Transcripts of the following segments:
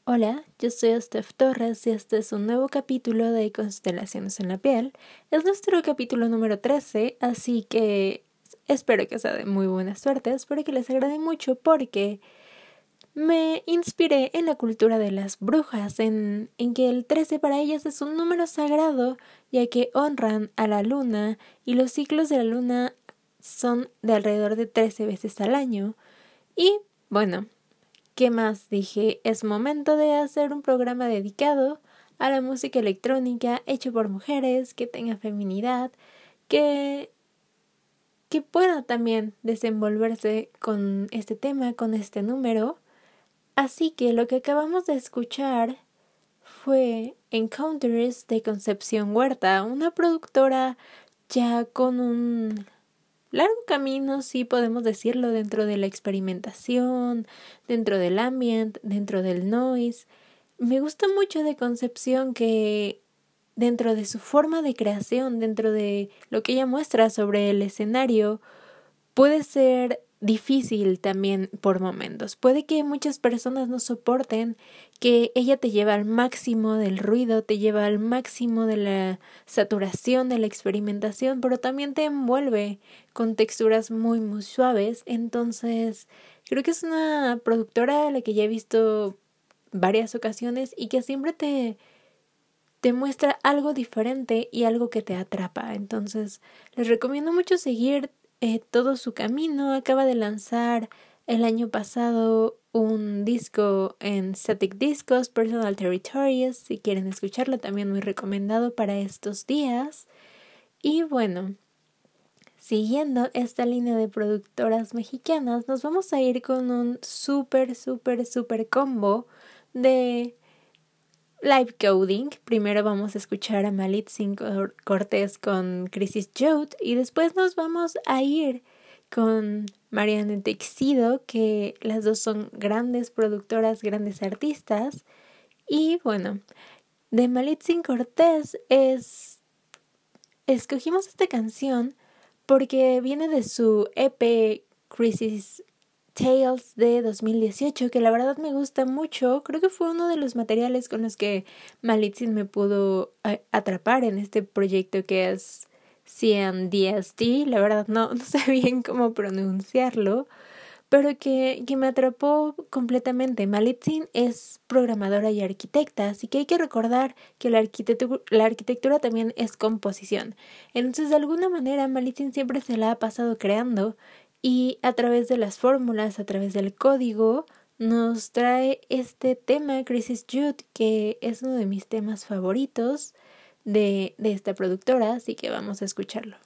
Hola, yo soy Steph Torres y este es un nuevo capítulo de Constelaciones en la Piel. Es nuestro capítulo número 13, así que espero que sea de muy buena suerte, espero que les agrade mucho porque me inspiré en la cultura de las brujas, en que el 13 para ellas es un número sagrado, ya que honran a la luna y los ciclos de la luna son de alrededor de 13 veces al año. Y bueno, ¿qué más? Dije, es momento de hacer un programa dedicado a la música electrónica hecho por mujeres, que tenga feminidad, que pueda también desenvolverse con este tema, con este número. Así que lo que acabamos de escuchar fue Encounters de Concepción Huerta, una productora ya con un largo camino, sí podemos decirlo, dentro de la experimentación, dentro del ambient, dentro del noise. Me gusta mucho de Concepción que dentro de su forma de creación, dentro de lo que ella muestra sobre el escenario, puede ser difícil también por momentos. Puede que muchas personas no soporten que ella te lleva al máximo del ruido, te lleva al máximo de la saturación, de la experimentación, pero también te envuelve con texturas muy, muy suaves. Entonces, creo que es una productora a la que ya he visto varias ocasiones y que siempre te muestra algo diferente y algo que te atrapa. Entonces, les recomiendo mucho seguir todo su camino. Acaba de lanzar el año pasado un disco en Static Discos, Personal Territories. Si quieren escucharlo, también muy recomendado para estos días. Y bueno, siguiendo esta línea de productoras mexicanas, nos vamos a ir con un súper combo de live coding. Primero vamos a escuchar a Malitzin Cortés con Crisis Jode y después nos vamos a ir con Marianne Texido, que las dos son grandes productoras, grandes artistas. Y bueno, de Malitzin Cortés escogimos esta canción porque viene de su EP Crisis Tales de 2018, que la verdad me gusta mucho. Creo que fue uno de los materiales con los que Malitzin me pudo atrapar en este proyecto que es CNDST. La verdad no sé bien cómo pronunciarlo, pero que me atrapó completamente. Malitzin es programadora y arquitecta, así que hay que recordar que la arquitectura también es composición. Entonces, de alguna manera, Malitzin siempre se la ha pasado creando y a través de las fórmulas, a través del código, nos trae este tema, Crisis Jode, que es uno de mis temas favoritos de esta productora, así que vamos a escucharlo.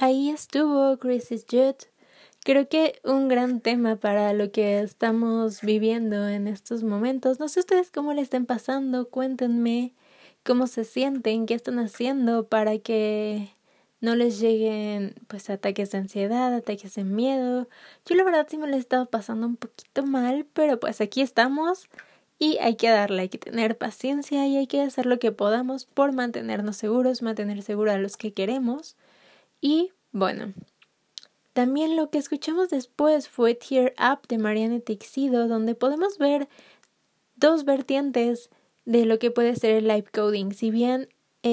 ahí estuvo Chris is Jude. Creo que un gran tema para lo que estamos viviendo en estos momentos. No sé ustedes cómo le estén pasando, cuéntenme cómo se sienten, qué están haciendo para que no les lleguen pues ataques de ansiedad, ataques de miedo. Yo la verdad sí me lo he estado pasando un poquito mal, pero pues aquí estamos y hay que darle, hay que tener paciencia y hay que hacer lo que podamos por mantenernos seguros, mantener seguros a los que queremos. Y bueno, también lo que escuchamos después fue Tear Up de Marianne Teixido, donde podemos ver dos vertientes de lo que puede ser el live coding. Si bien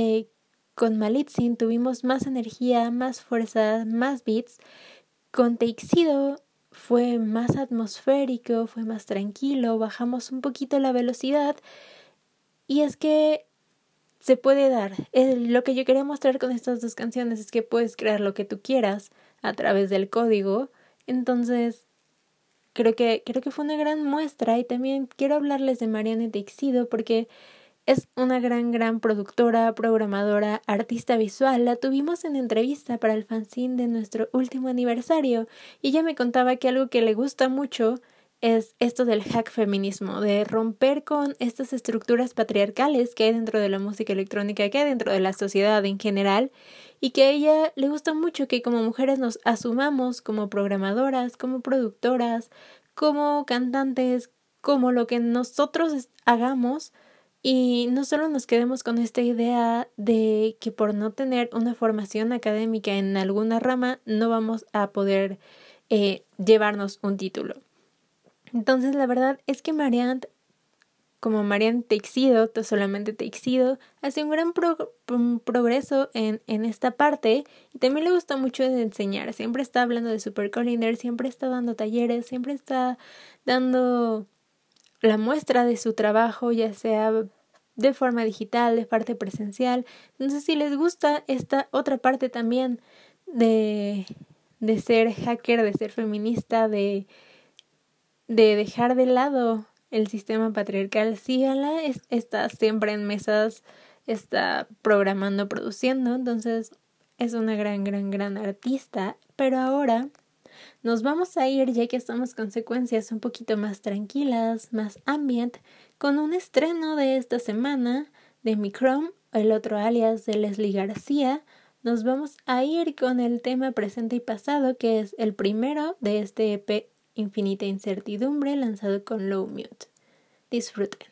con Malitzin tuvimos más energía, más fuerza, más beats, con Teixido fue más atmosférico, fue más tranquilo, bajamos un poquito la velocidad y es que se puede dar. Lo que yo quería mostrar con estas dos canciones es que puedes crear lo que tú quieras a través del código. Entonces, creo que fue una gran muestra y también quiero hablarles de Marianne Teixido porque es una gran productora, programadora, artista visual. La tuvimos en entrevista para el fanzine de nuestro último aniversario y ella me contaba que algo que le gusta mucho es esto del hack feminismo, de romper con estas estructuras patriarcales que hay dentro de la música electrónica, que hay dentro de la sociedad en general, y que a ella le gusta mucho que como mujeres nos asumamos como programadoras, como productoras, como cantantes, como lo que nosotros hagamos, y no solo nos quedemos con esta idea de que por no tener una formación académica en alguna rama no vamos a poder llevarnos un título. Entonces la verdad es que Marianne, como Marianne Teixido, solamente Teixido, hace un gran progreso en esta parte y también le gusta mucho de enseñar. Siempre está hablando de Supercollider, siempre está dando talleres, siempre está dando la muestra de su trabajo, ya sea de forma digital, de parte presencial. Entonces si les gusta esta otra parte también de ser hacker, de ser feminista, de dejar de lado el sistema patriarcal, síganla, está siempre en mesas, está programando, produciendo, entonces es una gran artista. Pero ahora nos vamos a ir, ya que estamos con secuencias un poquito más tranquilas, más ambient, con un estreno de esta semana de Microm, el otro alias de Leslie García. Nos vamos a ir con el tema presente y pasado, que es el primero de este EP Infinita Incertidumbre, lanzado con Low Mute. Disfruten.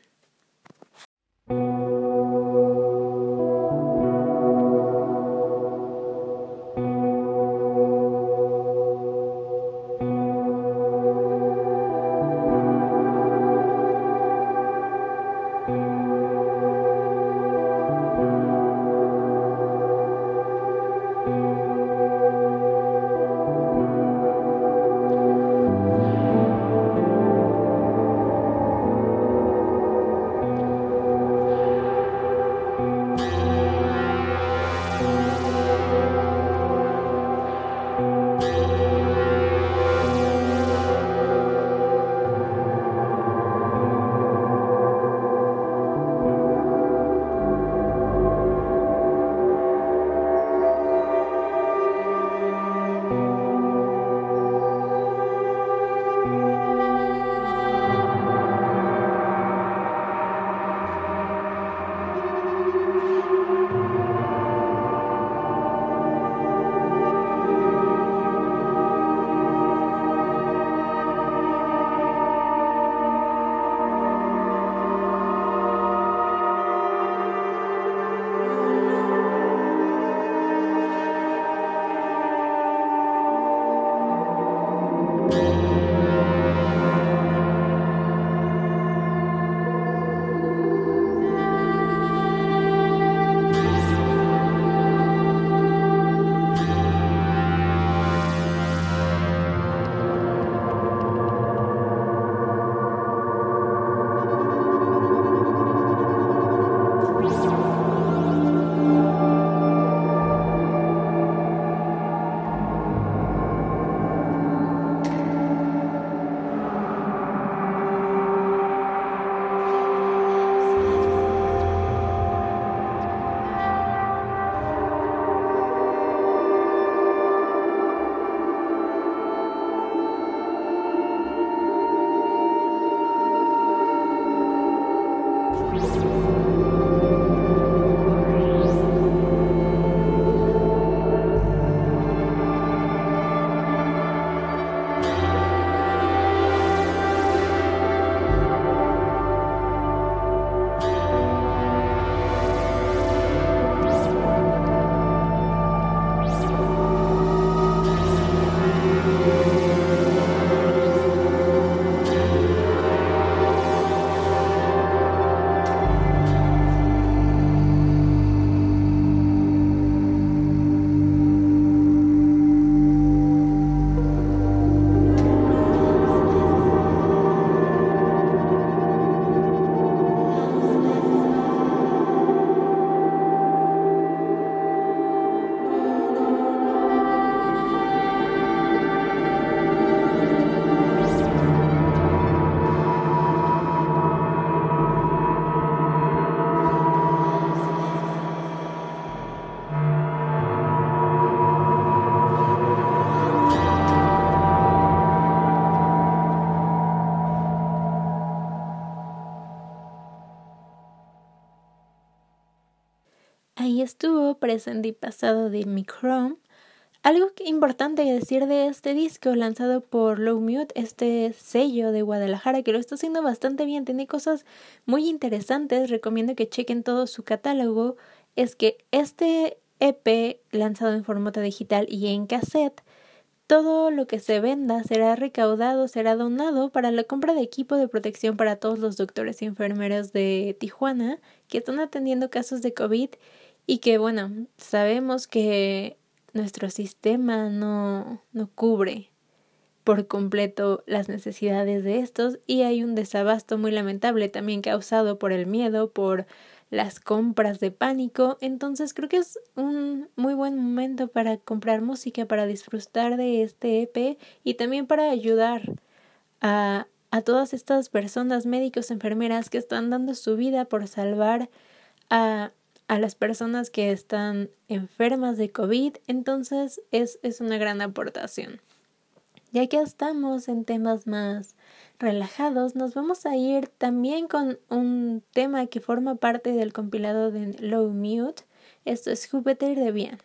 Ahí estuvo presente y pasado de Microme. Algo importante decir de este disco lanzado por Low Mute, este sello de Guadalajara que lo está haciendo bastante bien, tiene cosas muy interesantes, recomiendo que chequen todo su catálogo, es que este EP lanzado en formato digital y en cassette, todo lo que se venda será recaudado, será donado para la compra de equipo de protección para todos los doctores y enfermeros de Tijuana que están atendiendo casos de COVID y que, bueno, sabemos que nuestro sistema no cubre por completo las necesidades de estos y hay un desabasto muy lamentable también causado por el miedo, por las compras de pánico. Entonces creo que es un muy buen momento para comprar música, para disfrutar de este EP y también para ayudar a todas estas personas, médicos, enfermeras que están dando su vida por salvar a las personas que están enfermas de COVID. Entonces es una gran aportación. Ya que estamos en temas más relajados, nos vamos a ir también con un tema que forma parte del compilado de Low Mute. Esto es Júpiter de Bien.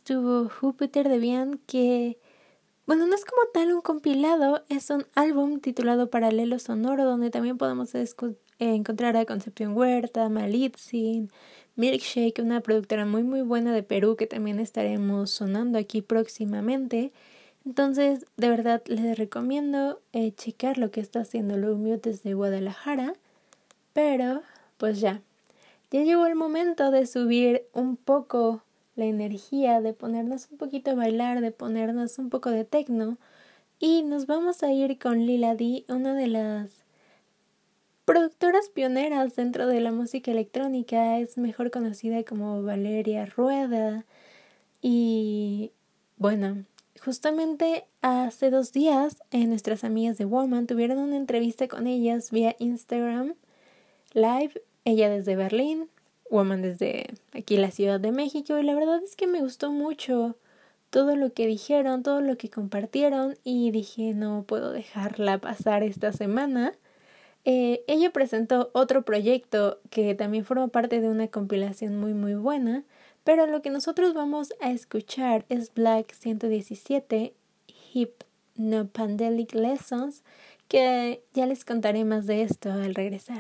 estuvo Júpiter de Bian, que, bueno, no es como tal un compilado, es un álbum titulado Paralelo Sonoro, donde también podemos encontrar a Concepción Huerta, Malitzin, Milkshake, una productora muy muy buena de Perú que también estaremos sonando aquí próximamente. Entonces, de verdad les recomiendo checar lo que está haciendo Low Mute desde Guadalajara. Pero, pues ya llegó el momento de subir un poco la energía, de ponernos un poquito a bailar, de ponernos un poco de techno. Y nos vamos a ir con Lila D, una de las productoras pioneras dentro de la música electrónica. Es mejor conocida como Valeria Rueda. Y bueno, justamente hace 2 días nuestras amigas de Woman tuvieron una entrevista con ellas vía Instagram Live, ella desde Berlín, Woman desde aquí la Ciudad de México, y la verdad es que me gustó mucho todo lo que dijeron, todo lo que compartieron, y dije no puedo dejarla pasar esta semana. Ella presentó otro proyecto que también forma parte de una compilación muy muy buena, pero lo que nosotros vamos a escuchar es Black 117 Hypnopandelic Lessons, que ya les contaré más de esto al regresar.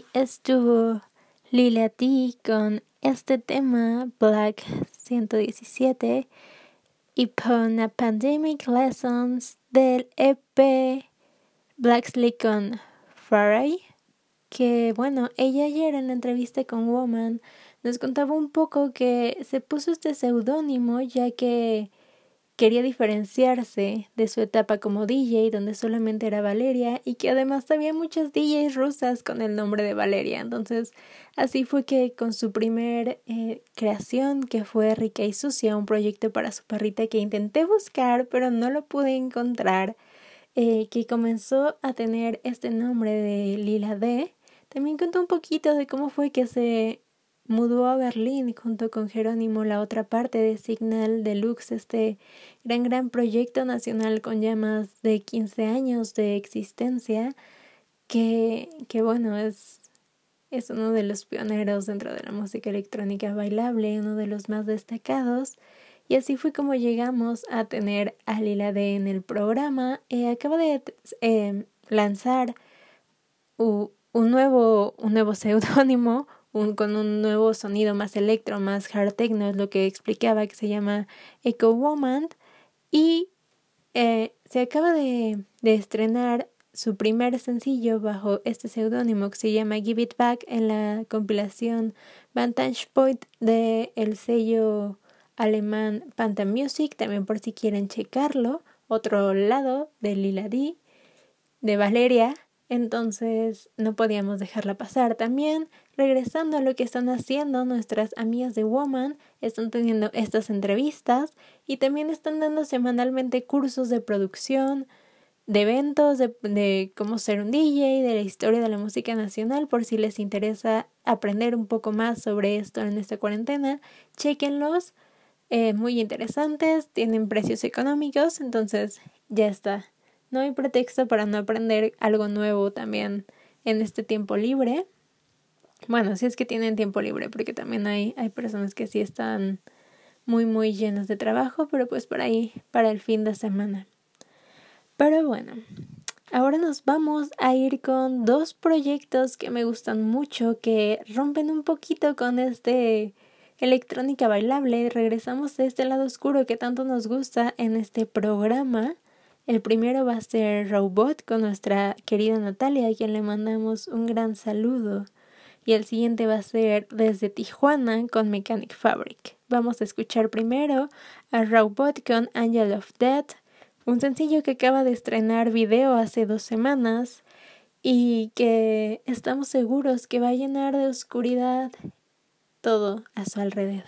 estuvo Lila D con este tema Black 117 y Upon a Pandemic Lessons del EP Black Silicon Faray, que bueno, ella ayer en la entrevista con Woman nos contaba un poco que se puso este seudónimo ya que quería diferenciarse de su etapa como DJ, donde solamente era Valeria, y que además había muchas DJs rusas con el nombre de Valeria. Entonces, así fue que con su primer creación, que fue Rica y Sucia, un proyecto para su perrita que intenté buscar, pero no lo pude encontrar, que comenzó a tener este nombre de Lila D. También contó un poquito de cómo fue que se mudó a Berlín junto con Jerónimo, la otra parte de Signal Deluxe, este gran proyecto nacional con ya más de 15 años de existencia, que bueno, es uno de los pioneros dentro de la música electrónica bailable, uno de los más destacados. Y así fue como llegamos a tener a Lila D en el programa. Acaba de lanzar un nuevo seudónimo, con un nuevo sonido más electro, más hard techno, es lo que explicaba, que se llama Echo Woman, y se acaba de estrenar su primer sencillo bajo este seudónimo que se llama Give It Back en la compilación Vantage Point de el sello alemán Panta Music, también por si quieren checarlo, otro lado de Lila D, de Valeria. Entonces no podíamos dejarla pasar. También, regresando a lo que están haciendo nuestras amigas de Woman, están teniendo estas entrevistas y también están dando semanalmente cursos de producción, de eventos, de cómo ser un DJ, de la historia de la música nacional, por si les interesa aprender un poco más sobre esto en esta cuarentena. Chéquenlos, muy interesantes, tienen precios económicos, entonces ya está. No hay pretexto para no aprender algo nuevo también en este tiempo libre. Bueno, si es que tienen tiempo libre, porque también hay personas que sí están muy llenas de trabajo, pero pues por ahí, para el fin de semana. Pero bueno, ahora nos vamos a ir con dos proyectos que me gustan mucho, que rompen un poquito con este electrónica bailable. Regresamos a este lado oscuro que tanto nos gusta en este programa. El primero va a ser Robot con nuestra querida Natalia, a quien le mandamos un gran saludo. Y el siguiente va a ser Desde Tijuana con Mechanic Fabric. Vamos a escuchar primero a Robot con Angel of Death, un sencillo que acaba de estrenar video hace 2 semanas y que estamos seguros que va a llenar de oscuridad todo a su alrededor.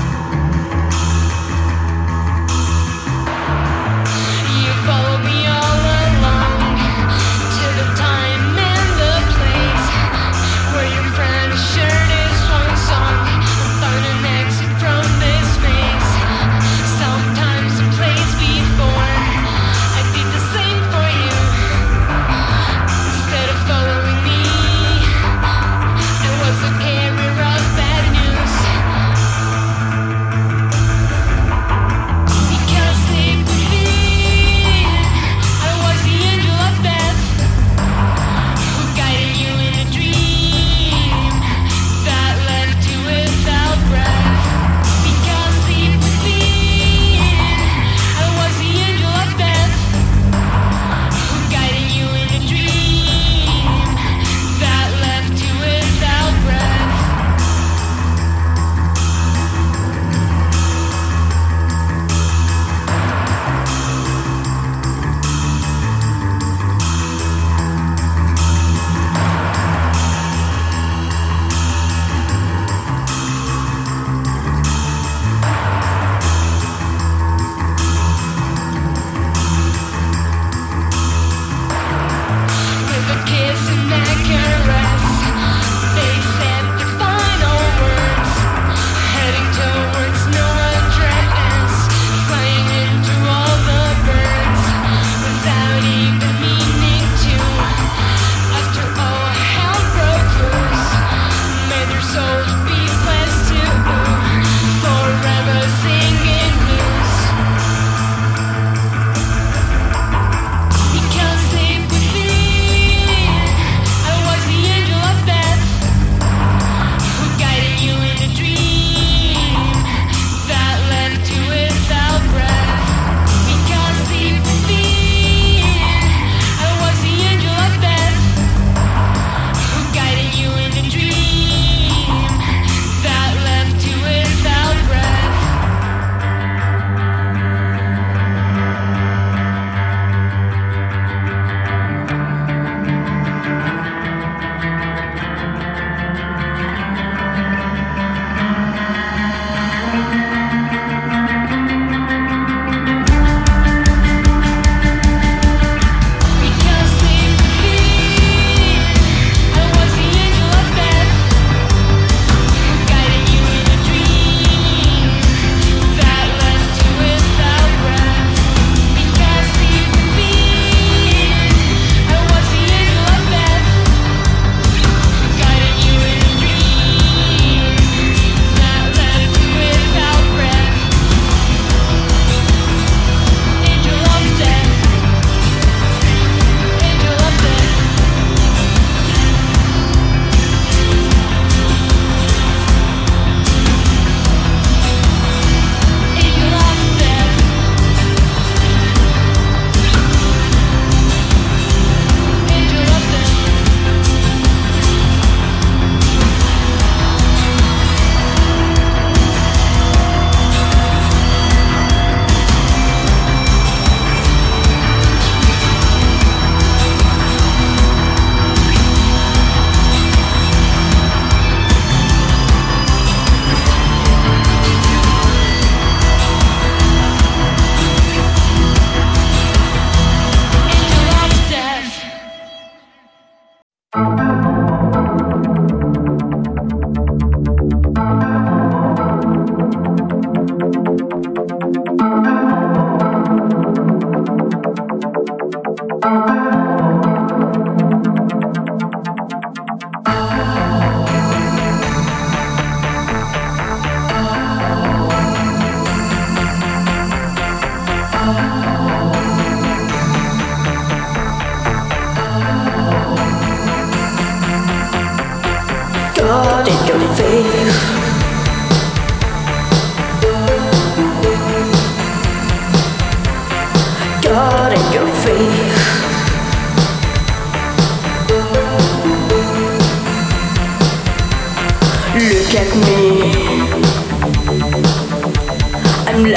You follow me on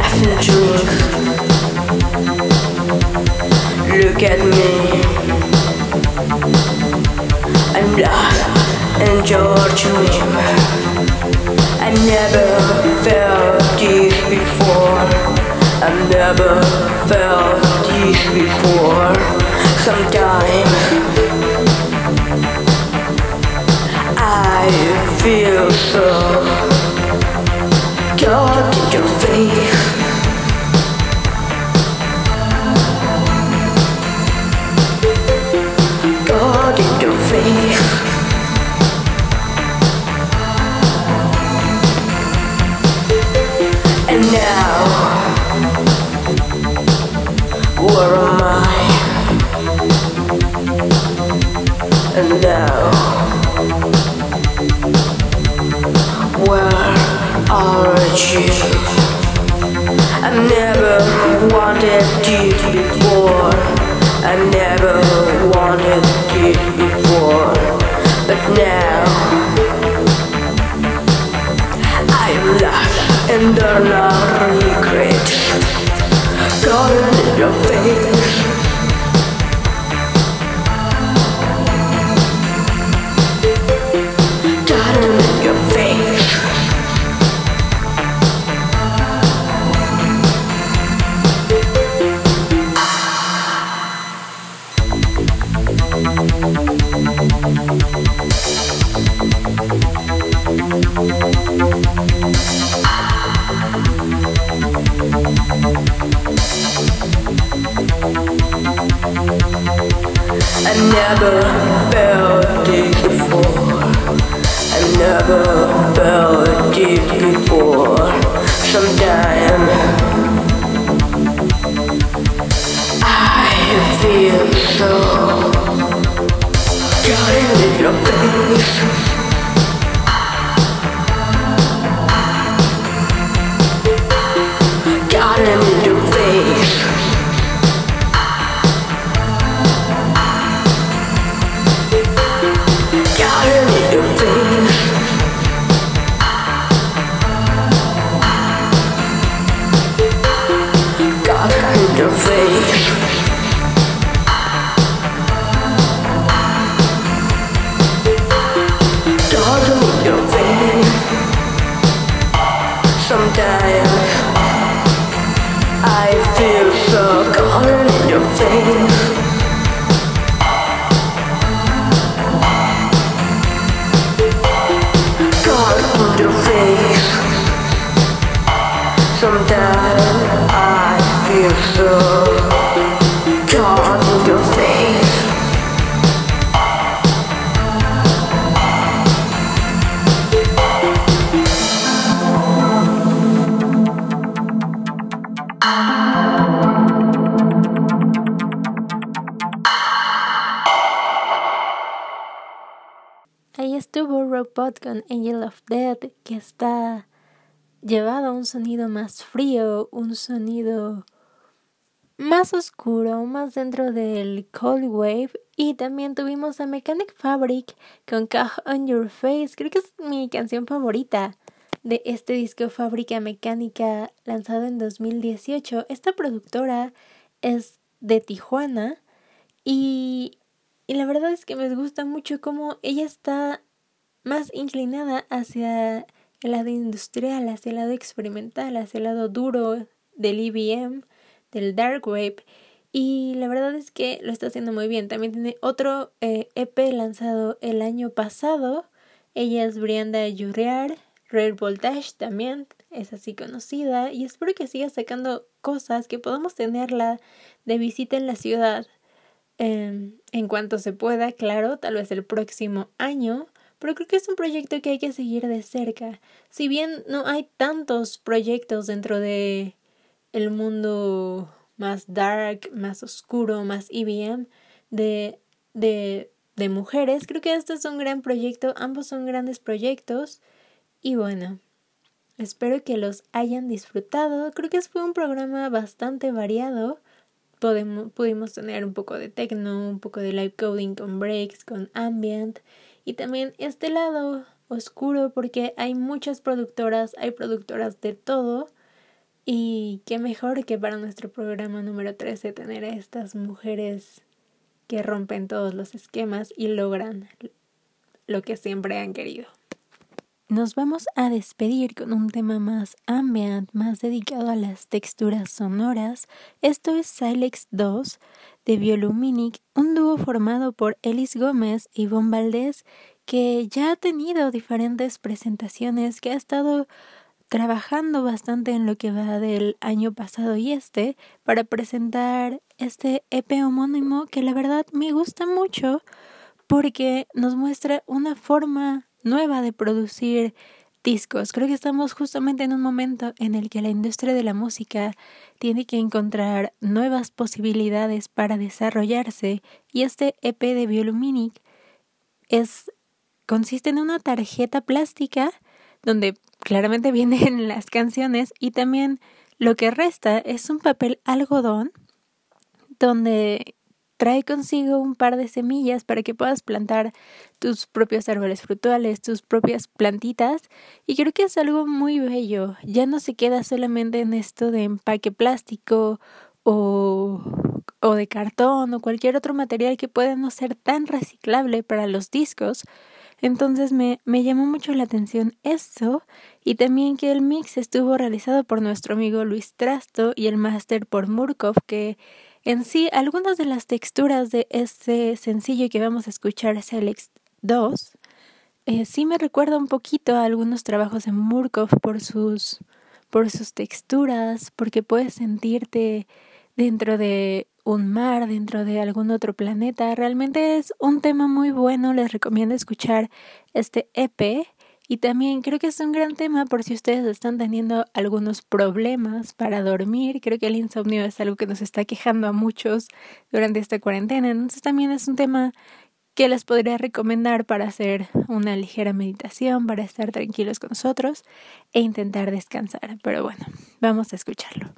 and dream. Look at me. I'm lost in your dream. I never felt this before. I never felt this before. Sometimes I feel so God in your face. God in your face. And now, where am I? And now, where are you? I never wanted this before. I never wanted this before. But now I am lost and there are no regrets. God in your face. God in your face. I never felt this before. I never felt this before. Sometimes I feel so God in your face. God in your face. God in your face. God in your face. God in your face. Sometimes I feel so God in your face. God in your face. Sometimes I feel so God in your face. Ahí estuvo Robot con Angel of Death, que está llevado a un sonido más frío, un sonido más oscuro, más dentro del Cold Wave. Y también tuvimos a Mechanic Fabric con Cog on Your Face. Creo que es mi canción favorita de este disco Fábrica Mecánica, lanzado en 2018. Esta productora es de Tijuana y la verdad es que me gusta mucho cómo ella está más inclinada hacia el lado industrial, hacia el lado experimental, hacia el lado duro del EBM, del Dark Wave, y la verdad es que lo está haciendo muy bien. También tiene otro EP lanzado el año pasado. Ella es Brianda Yurriar. Rare Voltage también es así conocida, y espero que siga sacando cosas, que podamos tenerla de visita en la ciudad en cuanto se pueda, claro, tal vez el próximo año. Pero creo que es un proyecto que hay que seguir de cerca. Si bien no hay tantos proyectos dentro de el mundo más dark, más oscuro, más EBM de mujeres, creo que este es un gran proyecto. Ambos son grandes proyectos. Y bueno, espero que los hayan disfrutado. Creo que fue un programa bastante variado. Pudimos tener un poco de techno, un poco de live coding con breaks, con ambient, y también este lado oscuro, porque hay muchas productoras, hay productoras de todo, Y qué mejor que para nuestro programa número 13 tener a estas mujeres que rompen todos los esquemas y logran lo que siempre han querido. Nos vamos a despedir con un tema más ambient, más dedicado a las texturas sonoras. Esto es Silex 2 de Bioluminic, un dúo formado por Elis Gómez y Ivonne Valdés, que ya ha tenido diferentes presentaciones, que ha estado trabajando bastante en lo que va del año pasado y para presentar este EP homónimo que la verdad me gusta mucho porque nos muestra una forma nueva de producir discos. Creo que estamos justamente en un momento en el que la industria de la música tiene que encontrar nuevas posibilidades para desarrollarse, y este EP de Bioluminic consiste en una tarjeta plástica donde claramente vienen las canciones, y también lo que resta es un papel algodón donde trae consigo un par de semillas para que puedas plantar tus propios árboles frutales, tus propias plantitas, y creo que es algo muy bello. Ya no se queda solamente en esto de empaque plástico o de cartón o cualquier otro material que pueda no ser tan reciclable para los discos. Entonces me llamó mucho la atención eso, y también que el mix estuvo realizado por nuestro amigo Luis Trasto y el máster por Murkov, que en sí algunas de las texturas de este sencillo que vamos a escuchar, Silex 2, sí me recuerda un poquito a algunos trabajos de Murkov por sus texturas, porque puedes sentirte dentro de un mar, dentro de algún otro planeta. Realmente es un tema muy bueno, les recomiendo escuchar este EP, y también creo que es un gran tema por si ustedes están teniendo algunos problemas para dormir. Creo que el insomnio es algo que nos está quejando a muchos durante esta cuarentena, entonces también es un tema que les podría recomendar para hacer una ligera meditación, para estar tranquilos con nosotros e intentar descansar. Pero bueno, vamos a escucharlo.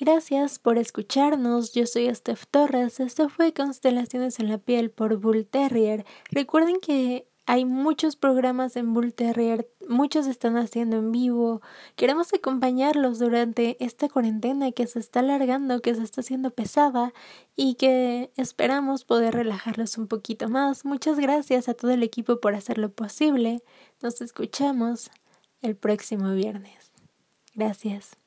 Gracias por escucharnos, yo soy Steph Torres, esto fue Constelaciones en la Piel por Bull Terrier. Recuerden que hay muchos programas en Bull Terrier, muchos están haciendo en vivo. Queremos acompañarlos durante esta cuarentena que se está alargando, que se está haciendo pesada y que esperamos poder relajarlos un poquito más. Muchas gracias a todo el equipo por hacerlo posible. Nos escuchamos el próximo viernes. Gracias.